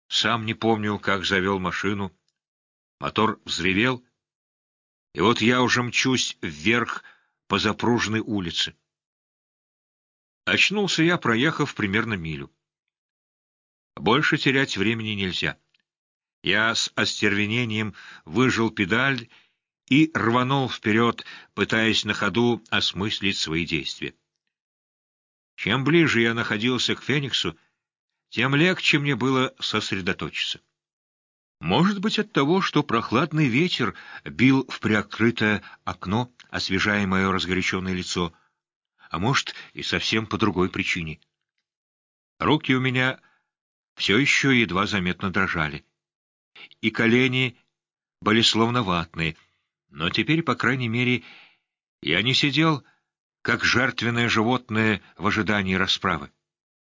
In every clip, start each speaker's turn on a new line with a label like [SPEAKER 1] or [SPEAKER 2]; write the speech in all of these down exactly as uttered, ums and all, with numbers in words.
[SPEAKER 1] Сам не помню, как завел машину. Мотор взревел, и вот я уже мчусь вверх по запруженной улице. Очнулся я, проехав примерно милю. Больше терять времени нельзя. Я с остервенением выжал педаль и рванул вперед, пытаясь на ходу осмыслить свои действия. Чем ближе я находился к Фениксу, тем легче мне было сосредоточиться. Может быть, от того, что прохладный ветер бил в приоткрытое окно, освежая мое разгоряченное лицо, а может, и совсем по другой причине. Руки у меня все еще едва заметно дрожали, и колени были словно ватные, но теперь, по крайней мере, я не сидел, как жертвенное животное в ожидании расправы.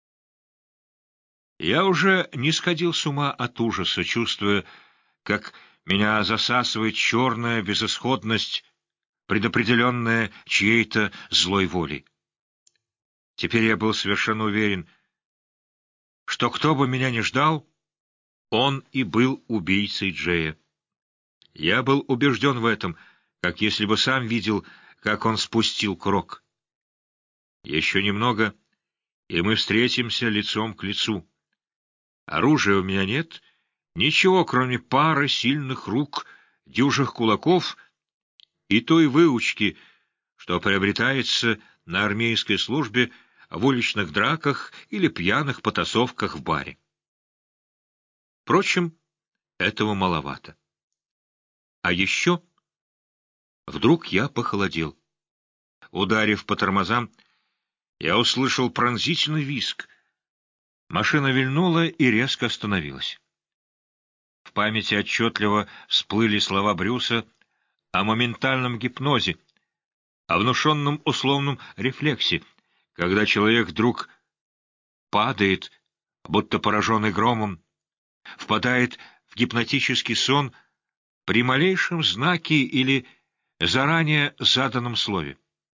[SPEAKER 1] Я уже не сходил с ума от ужаса, чувствуя, как меня засасывает черная безысходность, предопределенная чьей-то злой волей. Теперь я был совершенно уверен, что кто бы меня ни ждал, он и был убийцей Джея. Я был убежден в этом, как если бы сам видел, как он спустил курок. Еще немного, и мы встретимся лицом к лицу. Оружия у меня нет, ничего, кроме пары сильных рук, дюжих кулаков и той выучки, что приобретается на армейской службе в уличных драках или пьяных потасовках в баре. Впрочем, этого маловато. А еще вдруг я похолодел. Ударив по тормозам, я услышал пронзительный визг. Машина вильнула и резко остановилась. В памяти отчетливо всплыли слова Брюса о моментальном гипнозе, о внушенном условном рефлексе, когда человек вдруг падает, будто пораженный громом, впадает в гипнотический сон при малейшем знаке или заранее заданном слове.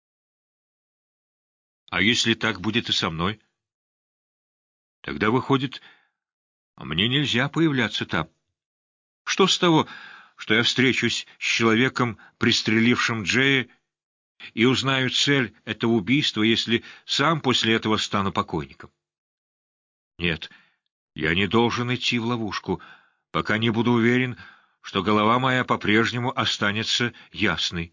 [SPEAKER 1] А если так будет и со мной? Тогда, выходит, мне нельзя появляться там. Что с того, что я встречусь с человеком, пристрелившим Джея, и узнаю цель этого убийства, если сам после этого стану покойником? Нет, я не должен идти в ловушку, пока не буду уверен, что голова моя по-прежнему останется ясной.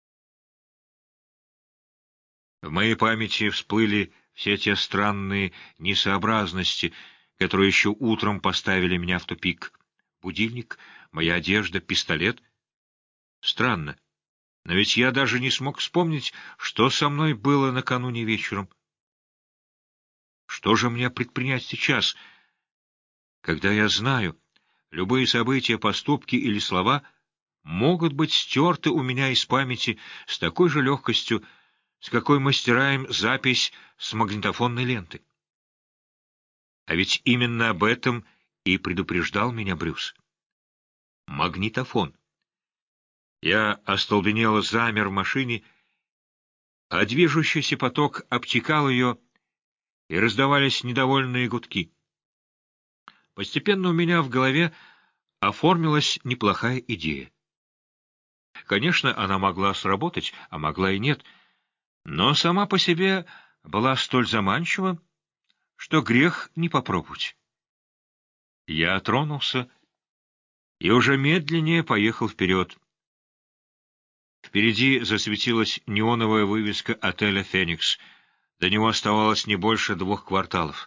[SPEAKER 1] В моей памяти всплыли все те странные несообразности, которые еще утром поставили меня в тупик. Будильник, моя одежда, пистолет. Странно, но ведь я даже не смог вспомнить, что со мной было накануне вечером. Что же мне предпринять сейчас, когда я знаю, любые события, поступки или слова могут быть стерты у меня из памяти с такой же легкостью, с какой мы стираем запись с магнитофонной ленты? А ведь именно об этом и предупреждал меня Брюс. Магнитофон. Я остолбенело замер в машине, а движущийся поток обтекал ее, и раздавались недовольные гудки. Постепенно у меня в голове оформилась неплохая идея. Конечно, она могла сработать, а могла и нет, но сама по себе была столь заманчива, что грех не попробовать. Я тронулся и уже медленнее поехал вперед. Впереди засветилась неоновая вывеска отеля «Феникс». До него оставалось не больше двух кварталов.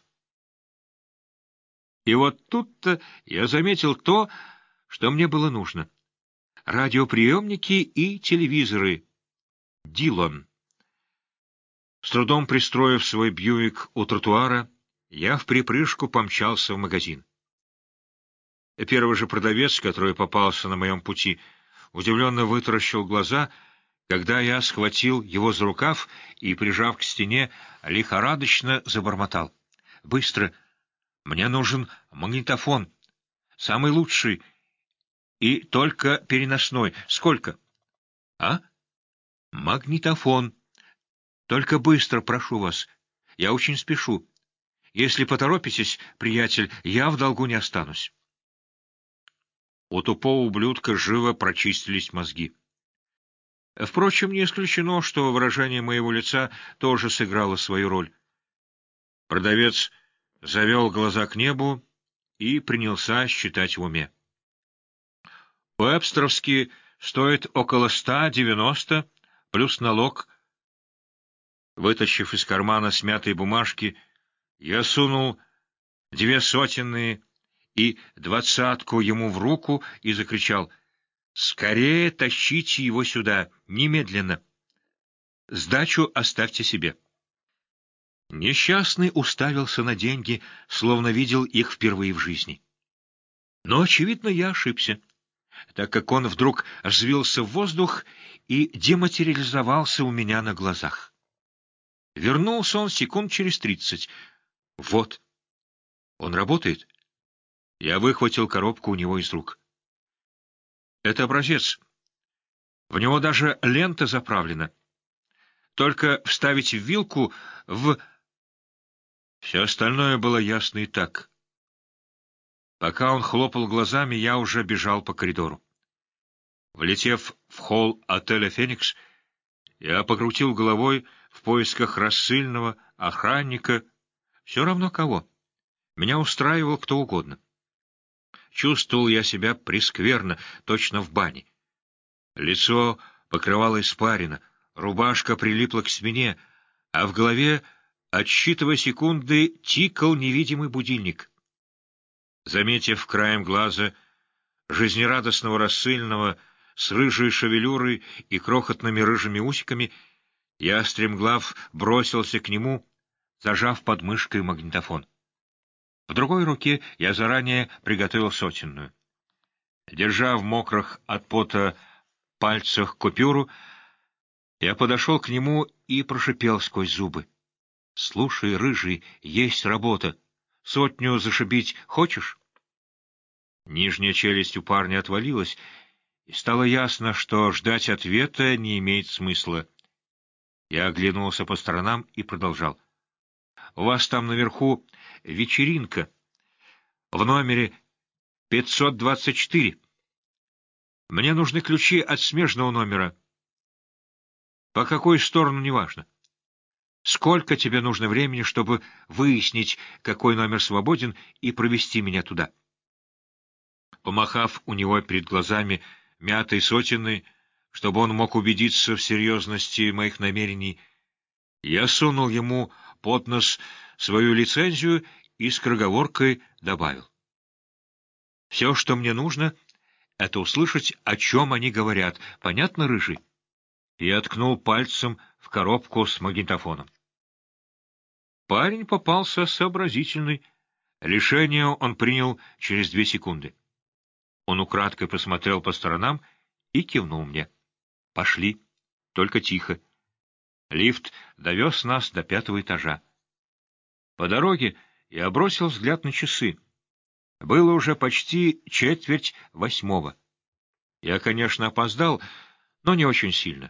[SPEAKER 1] И вот тут-то я заметил то, что мне было нужно. Радиоприемники и телевизоры. Дилон. С трудом пристроив свой Бьюик у тротуара, я вприпрыжку помчался в магазин. Первый же продавец, который попался на моем пути, удивленно вытаращил глаза, когда я схватил его за рукав и, прижав к стене, лихорадочно забормотал. «Быстро! Мне нужен магнитофон. Самый лучший. И только переносной. Сколько?» «А? Магнитофон. Только быстро, прошу вас. Я очень спешу. Если поторопитесь, приятель, я в долгу не останусь. У тупого ублюдка живо прочистились мозги. Впрочем, не исключено, что выражение моего лица тоже сыграло свою роль. Продавец завел глаза к небу и принялся считать в уме. Уэбстровский стоит около ста девяноста, плюс налог. Вытащив из кармана смятые бумажки, я сунул две сотенные и двадцатку ему в руку и закричал: «Скорее тащите его сюда, немедленно! Сдачу оставьте себе!» Несчастный уставился на деньги, словно видел их впервые в жизни. Но, очевидно, я ошибся, так как он вдруг взвился в воздух и дематериализовался у меня на глазах. Вернулся он секунд через тридцать. Вот. Он работает. Я выхватил коробку у него из рук. Это образец. В него даже лента заправлена. Только вставить вилку в... Все остальное было ясно и так. Пока он хлопал глазами, я уже бежал по коридору. Влетев в холл отеля «Феникс», я покрутил головой в поисках рассыльного, охранника, все равно кого. Меня устраивал кто угодно. Чувствовал я себя прескверно, точно в бане. Лицо покрывало испарина, рубашка прилипла к спине, а в голове, отсчитывая секунды, тикал невидимый будильник. Заметив краем глаза жизнерадостного рассыльного с рыжей шевелюрой и крохотными рыжими усиками, я, стремглав, бросился к нему, зажав под мышкой магнитофон. В другой руке я заранее приготовил сотенную. Держа в мокрых от пота пальцах купюру, я подошел к нему и прошипел сквозь зубы: «Слушай, рыжий, есть работа. Сотню зашибить хочешь?» Нижняя челюсть у парня отвалилась, и стало ясно, что ждать ответа не имеет смысла. Я оглянулся по сторонам и продолжал: «У вас там наверху вечеринка. В номере пятьсот двадцать четыре. Мне нужны ключи от смежного номера. По какой сторону, неважно. Сколько тебе нужно времени, чтобы выяснить, какой номер свободен, и провести меня туда?» Помахав у него перед глазами мятой сотенной, чтобы он мог убедиться в серьезности моих намерений, я сунул ему под нос свою лицензию и скороговоркой добавил: «Все, что мне нужно, — это услышать, о чем они говорят. Понятно, рыжий?» Я ткнул пальцем в коробку с магнитофоном. Парень попался сообразительный. Решение он принял через две секунды. Он украдкой посмотрел по сторонам и кивнул мне. «Пошли. Только тихо». Лифт довез нас до пятого этажа. По дороге я бросил взгляд на часы. Было уже почти четверть восьмого. Я, конечно, опоздал, но не очень сильно.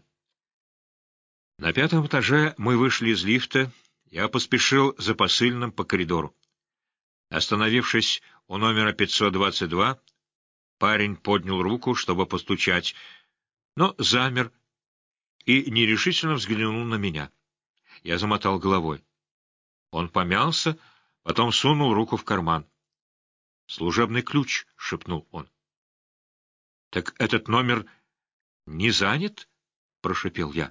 [SPEAKER 1] На пятом этаже мы вышли из лифта. Я поспешил за посыльным по коридору. Остановившись у номера пятьсот двадцать два, парень поднял руку, чтобы постучать, но замер и нерешительно взглянул на меня. Я замотал головой. Он помялся, потом сунул руку в карман. «Служебный ключ», — шепнул он. «Так этот номер не занят?» — прошепел я.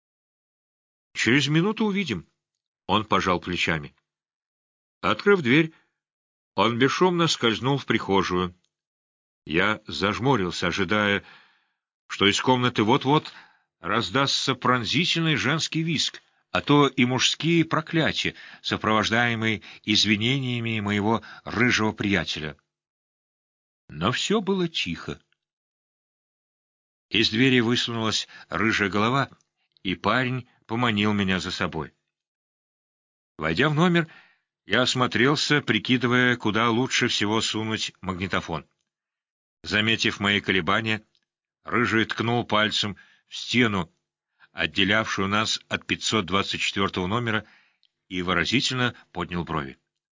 [SPEAKER 1] «Через минуту увидим». Он пожал плечами. Открыв дверь, он бесшумно скользнул в прихожую. Я зажмурился, ожидая, что из комнаты вот-вот раздастся пронзительный женский визг, а то и мужские проклятия, сопровождаемые извинениями моего рыжего приятеля. Но все было тихо. Из двери высунулась рыжая голова, и парень поманил меня за собой. Войдя в номер, я осмотрелся, прикидывая, куда лучше всего сунуть магнитофон. Заметив мои колебания, рыжий ткнул пальцем в стену, отделявшую нас от пятьсот двадцать четвёртого номера, и выразительно поднял брови.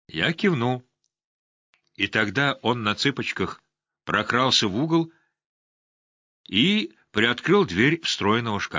[SPEAKER 1] Я кивнул. И тогда он на цыпочках прокрался в угол и приоткрыл дверь встроенного шкафа.